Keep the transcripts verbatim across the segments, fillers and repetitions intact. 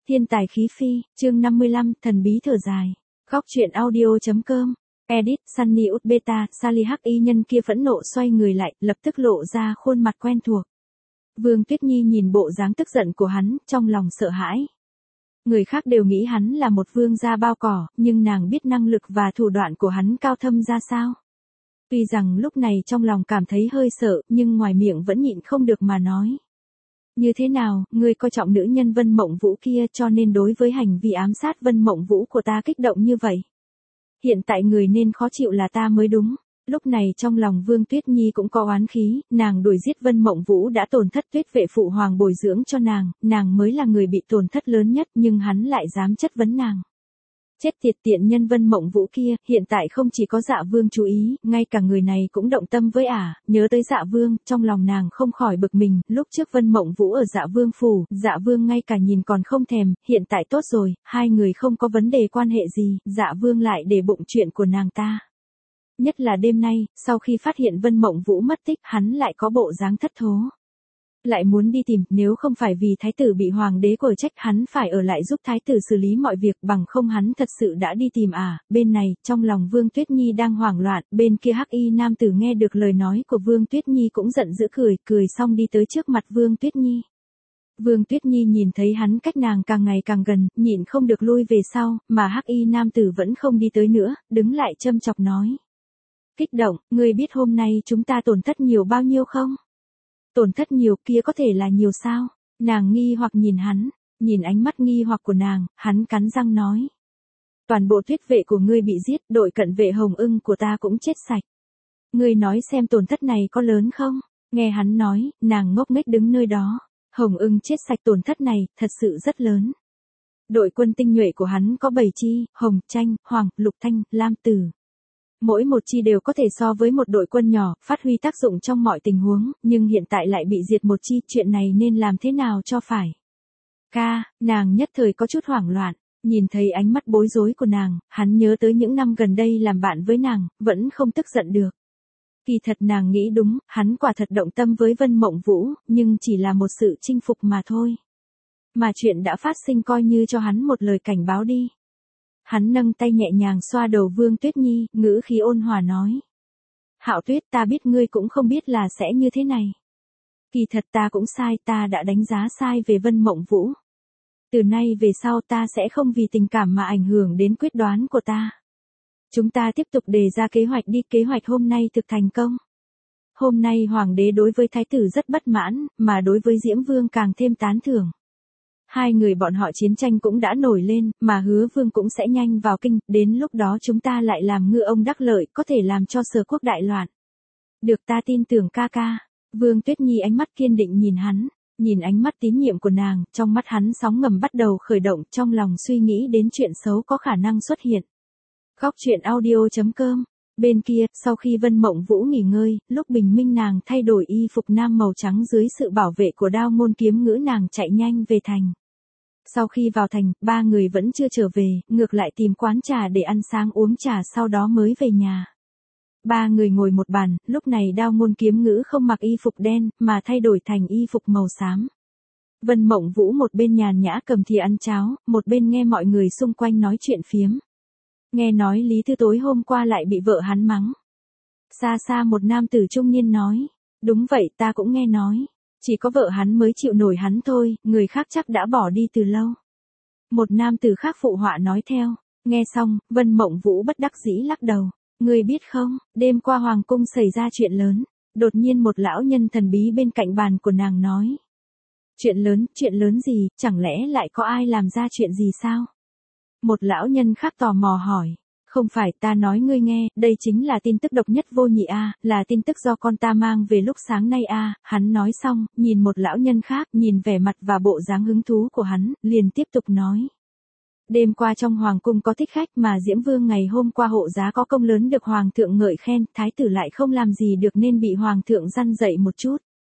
Thiên tài khí phi, chương năm mươi lăm, thần bí thở dài. Góc truyện audio.com. Edit, Sunny Ut Beta, Sally Hắc Y nhân kia phẫn nộ xoay người lại, lập tức lộ ra khuôn mặt quen thuộc. Vương Tuyết Nhi nhìn bộ dáng tức giận của hắn, trong lòng sợ hãi. Người khác đều nghĩ hắn là một vương gia bao cỏ, nhưng nàng biết năng lực và thủ đoạn của hắn cao thâm ra sao. Tuy rằng lúc này trong lòng cảm thấy hơi sợ, nhưng ngoài miệng vẫn nhịn không được mà nói. Như thế nào, ngươi coi trọng nữ nhân Vân Mộng Vũ kia cho nên đối với hành vi ám sát Vân Mộng Vũ của ta kích động như vậy. Hiện tại người nên khó chịu là ta mới đúng. Lúc này trong lòng Vương Tuyết Nhi cũng có oán khí, nàng đuổi giết Vân Mộng Vũ đã tổn thất Tuyết vệ phụ hoàng bồi dưỡng cho nàng, nàng mới là người bị tổn thất lớn nhất nhưng hắn lại dám chất vấn nàng. Chết tiệt tiện nhân Vân Mộng Vũ kia, hiện tại không chỉ có Dạ Vương chú ý, ngay cả người này cũng động tâm với ả, nhớ tới Dạ Vương, trong lòng nàng không khỏi bực mình, lúc trước Vân Mộng Vũ ở Dạ Vương phủ, Dạ Vương ngay cả nhìn còn không thèm, hiện tại tốt rồi, hai người không có vấn đề quan hệ gì, Dạ Vương lại để bụng chuyện của nàng ta. Nhất là đêm nay, sau khi phát hiện Vân Mộng Vũ mất tích, hắn lại có bộ dáng thất thố. Lại muốn đi tìm, nếu không phải vì thái tử bị hoàng đế của trách hắn phải ở lại giúp thái tử xử lý mọi việc bằng không hắn thật sự đã đi tìm à, bên này, trong lòng Vương Tuyết Nhi đang hoảng loạn, bên kia Hắc Y nam tử nghe được lời nói của Vương Tuyết Nhi cũng giận dữ cười, cười xong đi tới trước mặt Vương Tuyết Nhi. Vương Tuyết Nhi nhìn thấy hắn cách nàng càng ngày càng gần, nhịn không được lui về sau, mà Hắc Y nam tử vẫn không đi tới nữa, đứng lại châm chọc nói. Kích động, ngươi biết hôm nay chúng ta tổn thất nhiều bao nhiêu không? Tổn thất nhiều kia có thể là nhiều sao? Nàng nghi hoặc nhìn hắn, nhìn ánh mắt nghi hoặc của nàng, hắn cắn răng nói. Toàn bộ Tuyết vệ của ngươi bị giết, đội cận vệ Hồng Ưng của ta cũng chết sạch. Ngươi nói xem tổn thất này có lớn không? Nghe hắn nói, nàng ngốc nghếch đứng nơi đó. Hồng Ưng chết sạch tổn thất này, thật sự rất lớn. Đội quân tinh nhuệ của hắn có bảy chi, Hồng, Tranh, Hoàng, Lục Thanh, Lam Tử. Mỗi một chi đều có thể so với một đội quân nhỏ, phát huy tác dụng trong mọi tình huống, nhưng hiện tại lại bị diệt một chi, chuyện này nên làm thế nào cho phải. Ca, nàng nhất thời có chút hoảng loạn, nhìn thấy ánh mắt bối rối của nàng, hắn nhớ tới những năm gần đây làm bạn với nàng, vẫn không tức giận được. Kỳ thật nàng nghĩ đúng, hắn quả thật động tâm với Vân Mộng Vũ, nhưng chỉ là một sự chinh phục mà thôi. Mà chuyện đã phát sinh coi như cho hắn một lời cảnh báo đi. Hắn nâng tay nhẹ nhàng xoa đầu Vương Tuyết Nhi, ngữ khí ôn hòa nói. Hạo Tuyết, ta biết ngươi cũng không biết là sẽ như thế này. Kỳ thật ta cũng sai, ta đã đánh giá sai về Vân Mộng Vũ. Từ nay về sau ta sẽ không vì tình cảm mà ảnh hưởng đến quyết đoán của ta. Chúng ta tiếp tục đề ra kế hoạch đi, kế hoạch hôm nay thực thành công. Hôm nay hoàng đế đối với thái tử rất bất mãn, mà đối với Diễm Vương càng thêm tán thưởng. Hai người bọn họ chiến tranh cũng đã nổi lên, mà Hứa Vương cũng sẽ nhanh vào kinh, đến lúc đó chúng ta lại làm ngư ông đắc lợi, có thể làm cho Sở quốc đại loạn. Được, ta tin tưởng ca ca. Vương Tuyết Nhi ánh mắt kiên định nhìn hắn, nhìn ánh mắt tín nhiệm của nàng, trong mắt hắn sóng ngầm bắt đầu khởi động, trong lòng suy nghĩ đến chuyện xấu có khả năng xuất hiện. Góc truyện audio.com. Bên kia, sau khi Vân Mộng Vũ nghỉ ngơi, lúc bình minh nàng thay đổi y phục nam màu trắng dưới sự bảo vệ của Đao Môn Kiếm Ngữ nàng chạy nhanh về thành. Sau khi vào thành, ba người vẫn chưa trở về, ngược lại tìm quán trà để ăn sáng uống trà sau đó mới về nhà. Ba người ngồi một bàn, lúc này Đao Môn Kiếm Ngữ không mặc y phục đen, mà thay đổi thành y phục màu xám. Vân Mộng Vũ một bên nhàn nhã cầm thìa ăn cháo, một bên nghe mọi người xung quanh nói chuyện phiếm. Nghe nói Lý Thư tối hôm qua lại bị vợ hắn mắng. Xa xa một nam tử trung niên nói. Đúng vậy, ta cũng nghe nói. Chỉ có vợ hắn mới chịu nổi hắn thôi, người khác chắc đã bỏ đi từ lâu. Một nam tử khác phụ họa nói theo. Nghe xong, Vân Mộng Vũ bất đắc dĩ lắc đầu. Người biết không, đêm qua hoàng cung xảy ra chuyện lớn. Đột nhiên một lão nhân thần bí bên cạnh bàn của nàng nói. Chuyện lớn, chuyện lớn gì, chẳng lẽ lại có ai làm ra chuyện gì sao? Một lão nhân khác tò mò hỏi. Không phải, ta nói ngươi nghe, đây chính là tin tức độc nhất vô nhị a, là tin tức do con ta mang về lúc sáng nay a. Hắn nói xong, nhìn một lão nhân khác, nhìn vẻ mặt và bộ dáng hứng thú của hắn, liền tiếp tục nói. Đêm qua trong hoàng cung có thích khách mà Diễm Vương ngày hôm qua hộ giá có công lớn được hoàng thượng ngợi khen, thái tử lại không làm gì được nên bị hoàng thượng răn dậy một chút.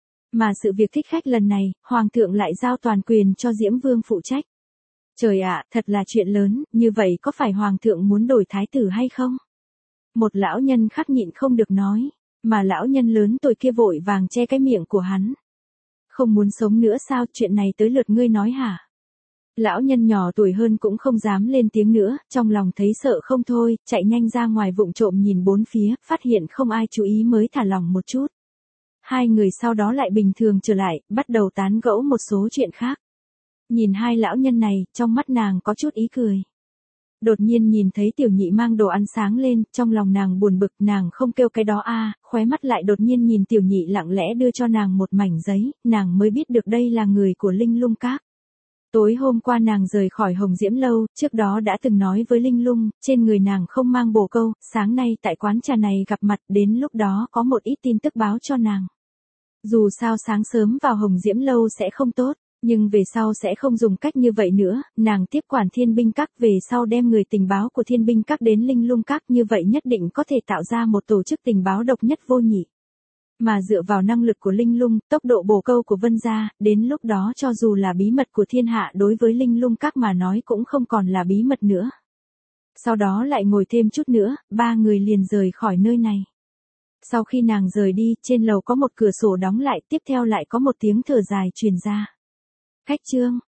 Mà sự việc thích khách lần này, hoàng thượng lại giao toàn quyền cho Diễm Vương phụ trách. Trời ạ, thật là chuyện lớn, như vậy có phải hoàng thượng muốn đổi thái tử hay không? Một lão nhân khác nhịn không được nói, mà lão nhân lớn tuổi kia vội vàng che cái miệng của hắn. Không muốn sống nữa sao, chuyện này tới lượt ngươi nói hả? Lão nhân nhỏ tuổi hơn cũng không dám lên tiếng nữa, trong lòng thấy sợ không thôi, chạy nhanh ra ngoài vụng trộm nhìn bốn phía, phát hiện không ai chú ý mới thả lỏng một chút. Hai người sau đó lại bình thường trở lại, bắt đầu tán gẫu một số chuyện khác. Nhìn hai lão nhân này, trong mắt nàng có chút ý cười. Đột nhiên nhìn thấy tiểu nhị mang đồ ăn sáng lên, trong lòng nàng buồn bực, nàng không kêu cái đó a, khóe mắt lại đột nhiên nhìn tiểu nhị lặng lẽ đưa cho nàng một mảnh giấy, nàng mới biết được đây là người của Linh Lung Các. Tối hôm qua nàng rời khỏi Hồng Diễm Lâu, trước đó đã từng nói với Linh Lung, trên người nàng không mang bồ câu, sáng nay tại quán trà này gặp mặt, đến lúc đó có một ít tin tức báo cho nàng. Dù sao sáng sớm vào Hồng Diễm Lâu sẽ không tốt, nhưng về sau sẽ không dùng cách như vậy nữa, nàng tiếp quản Thiên Binh Các về sau đem người tình báo của Thiên Binh Các đến Linh Lung Các, như vậy nhất định có thể tạo ra một tổ chức tình báo độc nhất vô nhị. Mà dựa vào năng lực của Linh Lung, tốc độ bổ câu của Vân gia, đến lúc đó cho dù là bí mật của thiên hạ đối với Linh Lung Các mà nói cũng không còn là bí mật nữa. Sau đó lại ngồi thêm chút nữa, ba người liền rời khỏi nơi này. Sau khi nàng rời đi, trên lầu có một cửa sổ đóng lại, tiếp theo lại có một tiếng thở dài truyền ra. Khách trương,